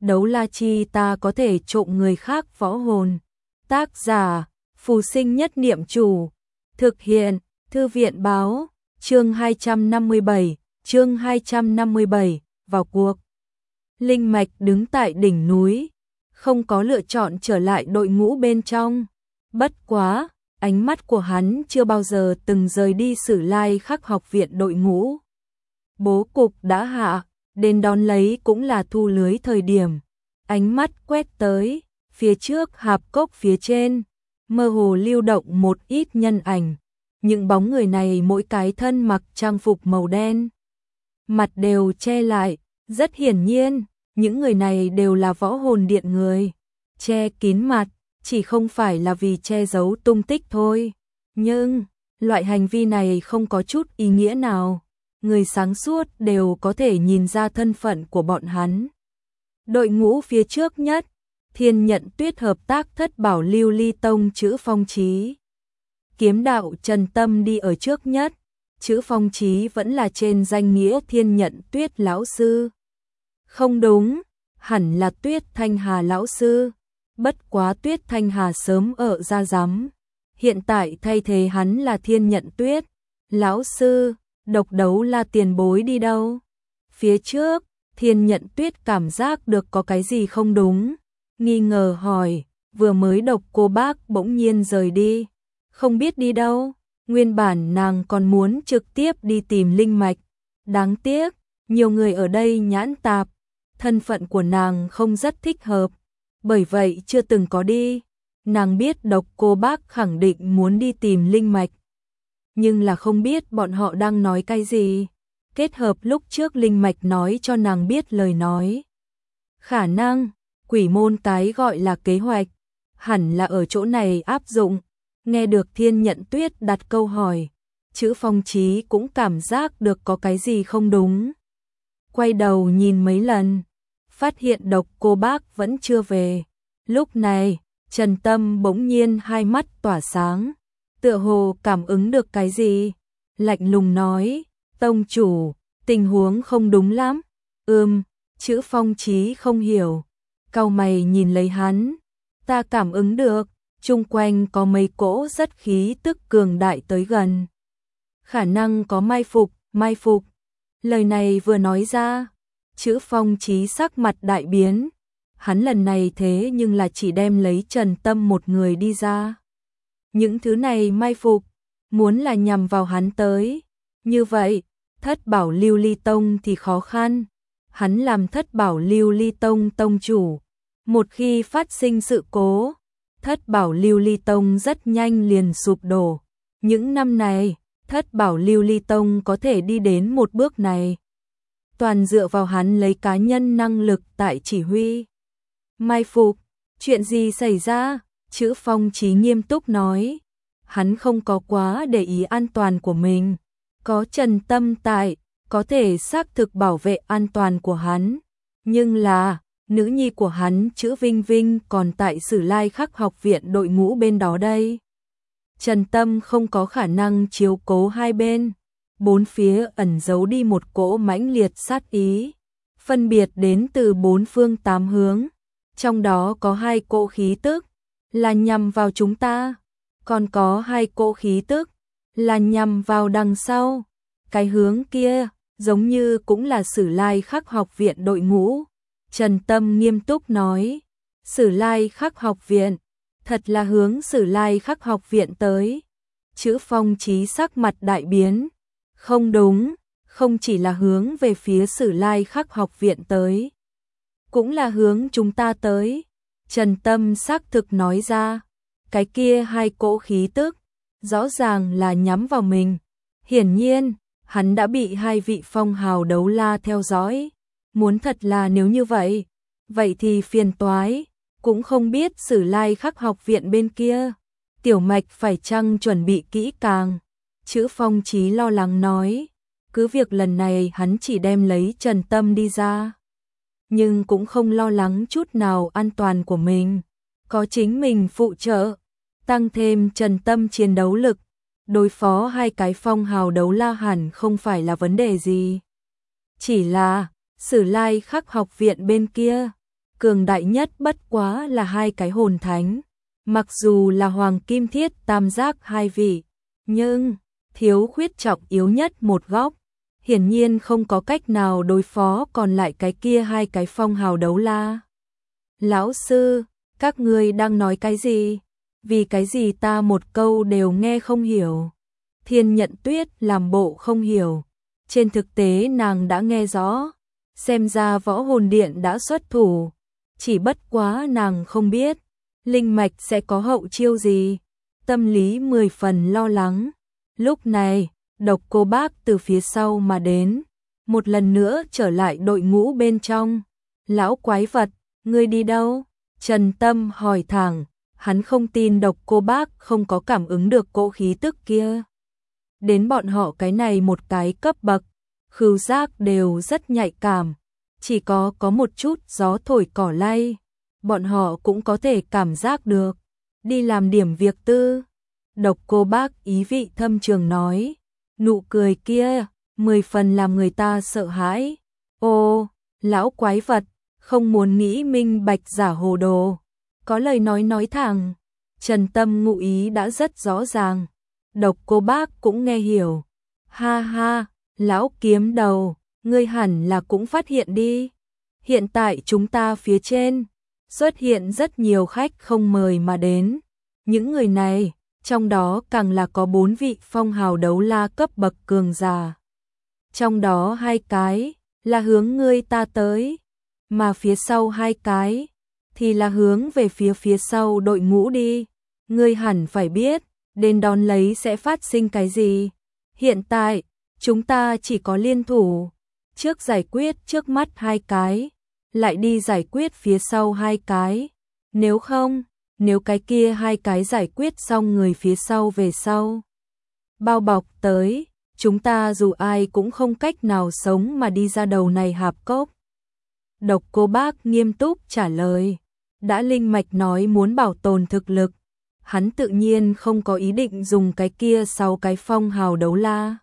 đấu la chi ta có thể trộm người khác võ hồn. Tác giả, Phù Sinh Nhất Niệm Chủ. Thực hiện, Thư viện báo, chương 257, vào cuộc. Linh Mạch đứng tại đỉnh núi, không có lựa chọn trở lại đội ngũ bên trong. Bất quá, ánh mắt của hắn chưa bao giờ từng rời đi Sử Lai Khắc học viện đội ngũ. Bố cục đã hạ, đến đón lấy cũng là thu lưới thời điểm. Ánh mắt quét tới, phía trước hạp cốc phía trên, mơ hồ lưu động một ít nhân ảnh. Những bóng người này mỗi cái thân mặc trang phục màu đen, mặt đều che lại, rất hiển nhiên, những người này đều là võ hồn điện người. Che kín mặt, chỉ không phải là vì che giấu tung tích thôi. Nhưng, loại hành vi này không có chút ý nghĩa nào. Người sáng suốt đều có thể nhìn ra thân phận của bọn hắn. Đội ngũ phía trước nhất, Thiên Nhận Tuyết hợp tác Thất Bảo Lưu Ly Tông Chữ Phong Chí. Kiếm đạo Trần Tâm đi ở trước nhất, Chữ Phong Chí vẫn là trên danh nghĩa Thiên Nhận Tuyết lão sư. Không đúng, hẳn là Tuyết Thanh Hà lão sư. Bất quá Tuyết Thanh Hà sớm ở ra giám. Hiện tại thay thế hắn là Thiên Nhận Tuyết lão sư. Độc đấu la tiền bối đi đâu? Phía trước, Thiên Nhận Tuyết cảm giác được có cái gì không đúng. Nghi ngờ hỏi, vừa mới Độc cô bác bỗng nhiên rời đi. Không biết đi đâu, nguyên bản nàng còn muốn trực tiếp đi tìm linh mạch. Đáng tiếc, nhiều người ở đây nhãn tạp, thân phận của nàng không rất thích hợp. Bởi vậy chưa từng có đi. Nàng biết Độc cô bác khẳng định muốn đi tìm linh mạch. Nhưng là không biết bọn họ đang nói cái gì. Kết hợp lúc trước linh mạch nói cho nàng biết lời nói. Khả năng, quỷ môn cái gọi là kế hoạch, hẳn là ở chỗ này áp dụng. Nghe được Thiên Nhận Tuyết đặt câu hỏi, Chữ Phong Chí cũng cảm giác được có cái gì không đúng. Quay đầu nhìn mấy lần, phát hiện Độc cô bác vẫn chưa về. Lúc này, Trần Tâm bỗng nhiên hai mắt tỏa sáng. Tựa hồ cảm ứng được cái gì, lạnh lùng nói, tông chủ, tình huống không đúng lắm. Chữ Phong Chí không hiểu, cau mày nhìn lấy hắn, ta cảm ứng được, chung quanh có mấy cỗ rất khí tức cường đại tới gần. Khả năng có mai phục. Lời này vừa nói ra, Chữ Phong Chí sắc mặt đại biến, hắn lần này thế nhưng là chỉ đem lấy Trần Tâm một người đi ra. Những thứ này mai phục, muốn là nhằm vào hắn tới. Như vậy, Thất Bảo Lưu Ly Tông thì khó khăn. Hắn làm Thất Bảo Lưu Ly Tông tông chủ. Một khi phát sinh sự cố, Thất Bảo Lưu Ly Tông rất nhanh liền sụp đổ. Những năm này, Thất Bảo Lưu Ly Tông có thể đi đến một bước này. Toàn dựa vào hắn lấy cá nhân năng lực tại chỉ huy. Mai phục, chuyện gì xảy ra? Chữ Phong Chí nghiêm túc nói, hắn không có quá để ý an toàn của mình, có Trần Tâm tại, có thể xác thực bảo vệ an toàn của hắn, nhưng là, nữ nhi của hắn Chữ Vinh Vinh còn tại Sử Lai Khắc học viện đội ngũ bên đó đây. Trần Tâm không có khả năng chiếu cố hai bên, bốn phía ẩn giấu đi một cỗ mãnh liệt sát ý, phân biệt đến từ bốn phương tám hướng, trong đó có hai cỗ khí tức là nhằm vào chúng ta, còn có hai cỗ khí tức là nhằm vào đằng sau. Cái hướng kia giống như cũng là Sử Lai Khắc học viện đội ngũ. Trần Tâm nghiêm túc nói, Sử Lai Khắc học viện, thật là hướng Sử Lai Khắc học viện tới. Chữ Phong Chí sắc mặt đại biến, không đúng, không chỉ là hướng về phía Sử Lai Khắc học viện tới, cũng là hướng chúng ta tới. Trần Tâm xác thực nói ra, cái kia hai cỗ khí tức, rõ ràng là nhắm vào mình. Hiển nhiên, hắn đã bị hai vị phong hào đấu la theo dõi. Muốn thật là nếu như vậy, vậy thì phiền toái, cũng không biết Sử Lai Khắc học viện bên kia. Tiểu Mạch phải chăng chuẩn bị kỹ càng? Chữ Phong Chí lo lắng nói, cứ việc lần này hắn chỉ đem lấy Trần Tâm đi ra, nhưng cũng không lo lắng chút nào an toàn của mình, có chính mình phụ trợ, tăng thêm Trần Tâm chiến đấu lực, đối phó hai cái phong hào đấu la hẳn không phải là vấn đề gì. Chỉ là, Sử Lai Khắc học viện bên kia, cường đại nhất bất quá là hai cái hồn thánh. Mặc dù là hoàng kim thiết tam giác hai vị, nhưng thiếu khuyết trọng yếu nhất một góc. Hiển nhiên không có cách nào đối phó còn lại cái kia hai cái phong hào đấu la. Lão sư, các ngươi đang nói cái gì? Vì cái gì ta một câu đều nghe không hiểu? Thiên Nhận Tuyết làm bộ không hiểu. Trên thực tế nàng đã nghe rõ. Xem ra võ hồn điện đã xuất thủ. Chỉ bất quá nàng không biết linh mạch sẽ có hậu chiêu gì. Tâm lý 10 phần lo lắng. Lúc này, Độc Cô Bác từ phía sau mà đến. Một lần nữa trở lại đội ngũ bên trong. Lão quái vật, ngươi đi đâu? Trần Tâm hỏi thẳng. Hắn không tin Độc Cô Bác không có cảm ứng được cỗ khí tức kia. Đến bọn họ cái này một cái cấp bậc, khứu giác đều rất nhạy cảm. Chỉ có một chút gió thổi cỏ lay, bọn họ cũng có thể cảm giác được. Đi làm điểm việc tư. Độc Cô Bác ý vị thâm trường nói. Nụ cười kia, 10 phần làm người ta sợ hãi. Ô, lão quái vật, không muốn nghĩ minh bạch giả hồ đồ. Có lời nói thẳng. Trần Tâm ngụ ý đã rất rõ ràng. Độc Cô Bác cũng nghe hiểu. Ha ha, lão kiếm đầu, ngươi hẳn là cũng phát hiện đi. Hiện tại chúng ta phía trên xuất hiện rất nhiều khách không mời mà đến. Những người này, trong đó càng là có 4 vị phong hào đấu la cấp bậc cường giả. Trong đó 2 cái là hướng ngươi ta tới, mà phía sau 2 cái thì là hướng về phía sau đội ngũ đi. Ngươi hẳn phải biết, đến đón lấy sẽ phát sinh cái gì. Hiện tại, chúng ta chỉ có liên thủ. Trước giải quyết trước mắt 2 cái, lại đi giải quyết phía sau 2 cái. Nếu không, nếu cái kia 2 cái giải quyết xong người phía sau về sau bao bọc tới, chúng ta dù ai cũng không cách nào sống mà đi ra đầu này hạp cốc. Độc Cô Bác nghiêm túc trả lời. Đã linh mạch nói muốn bảo tồn thực lực, hắn tự nhiên không có ý định dùng cái kia 6 cái phong hào đấu la.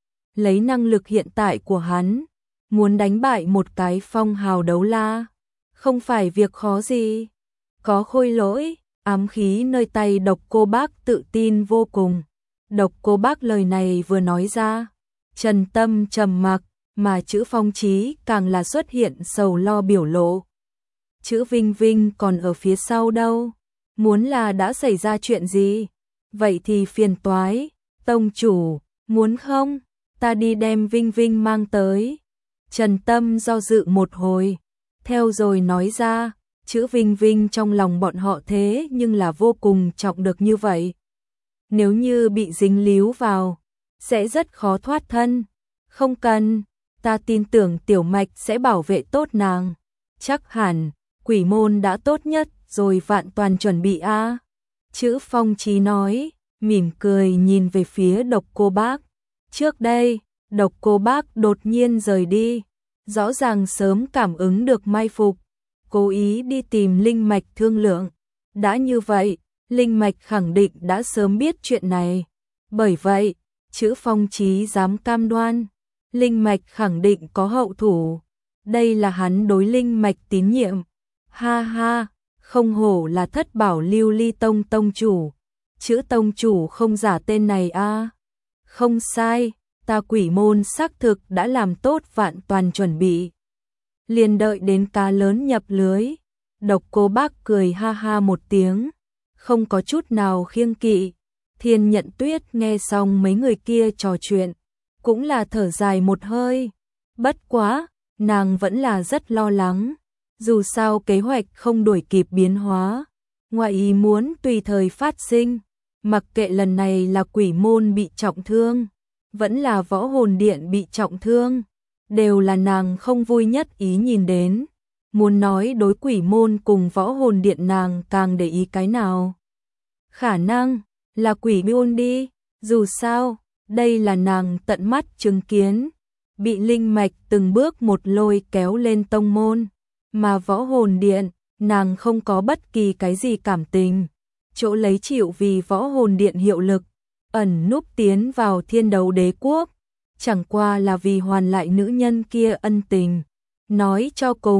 Lấy năng lực hiện tại của hắn, muốn đánh bại một cái phong hào đấu la, không phải việc khó gì. Có khôi lỗi, ám khí nơi tay Độc Cô Bác tự tin vô cùng. Độc Cô Bác lời này vừa nói ra, Trần Tâm trầm mặc, mà chữ Phong Chí càng là xuất hiện sầu lo biểu lộ. Chữ Vinh Vinh còn ở phía sau đâu? Muốn là đã xảy ra chuyện gì? Vậy thì phiền toái. Tông chủ, muốn không? Ta đi đem Vinh Vinh mang tới. Trần Tâm do dự một hồi, theo rồi nói ra, chữ Vinh Vinh trong lòng bọn họ thế nhưng là vô cùng trọng được như vậy. Nếu như bị dính líu vào, sẽ rất khó thoát thân. Không cần, ta tin tưởng Tiểu Mạch sẽ bảo vệ tốt nàng. Chắc hẳn, quỷ môn đã tốt nhất rồi vạn toàn chuẩn bị a. Chữ Phong Chí nói, mỉm cười nhìn về phía Độc Cô Bác. Trước đây, Độc Cô Bác đột nhiên rời đi, rõ ràng sớm cảm ứng được mai phục, cố ý đi tìm linh mạch thương lượng. Đã như vậy, linh mạch khẳng định đã sớm biết chuyện này. Bởi vậy, chữ Phong Chí dám cam đoan, linh mạch khẳng định có hậu thủ. Đây là hắn đối linh mạch tín nhiệm. Ha ha, không hổ là Thất Bảo Lưu Ly Tông tông chủ. Chữ tông chủ không giả tên này a. Không sai, ta quỷ môn xác thực đã làm tốt vạn toàn chuẩn bị. Liền đợi đến cá lớn nhập lưới. Độc Cô Bác cười ha ha một tiếng, không có chút nào khiêng kỵ. Thiên Nhận Tuyết nghe xong mấy người kia trò chuyện, cũng là thở dài một hơi. Bất quá, nàng vẫn là rất lo lắng. Dù sao kế hoạch không đuổi kịp biến hóa, ngoại ý muốn tùy thời phát sinh. Mặc kệ lần này là quỷ môn bị trọng thương, vẫn là võ hồn điện bị trọng thương, đều là nàng không vui nhất ý nhìn đến. Muốn nói đối quỷ môn cùng võ hồn điện nàng càng để ý cái nào? Khả năng là quỷ môn đi, dù sao, đây là nàng tận mắt chứng kiến, bị linh mạch từng bước một lôi kéo lên tông môn, mà võ hồn điện, nàng không có bất kỳ cái gì cảm tình, chỗ lấy chịu vì võ hồn điện hiệu lực, ẩn núp tiến vào Thiên Đấu Đế quốc, chẳng qua là vì hoàn lại nữ nhân kia ân tình. Nói cho cùng,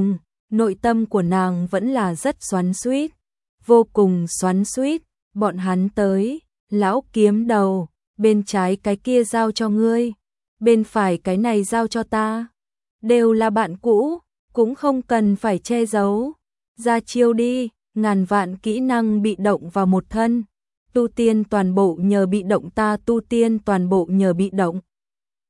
nội tâm của nàng vẫn là rất xoắn xuýt, vô cùng xoắn xuýt. Bọn hắn tới, lão kiếm đầu, bên trái cái kia giao cho ngươi, bên phải cái này giao cho ta. Đều là bạn cũ, cũng không cần phải che giấu. Ra chiêu đi, ngàn vạn kỹ năng bị động vào một thân. Tu tiên toàn bộ nhờ bị động, ta tu tiên toàn bộ nhờ bị động.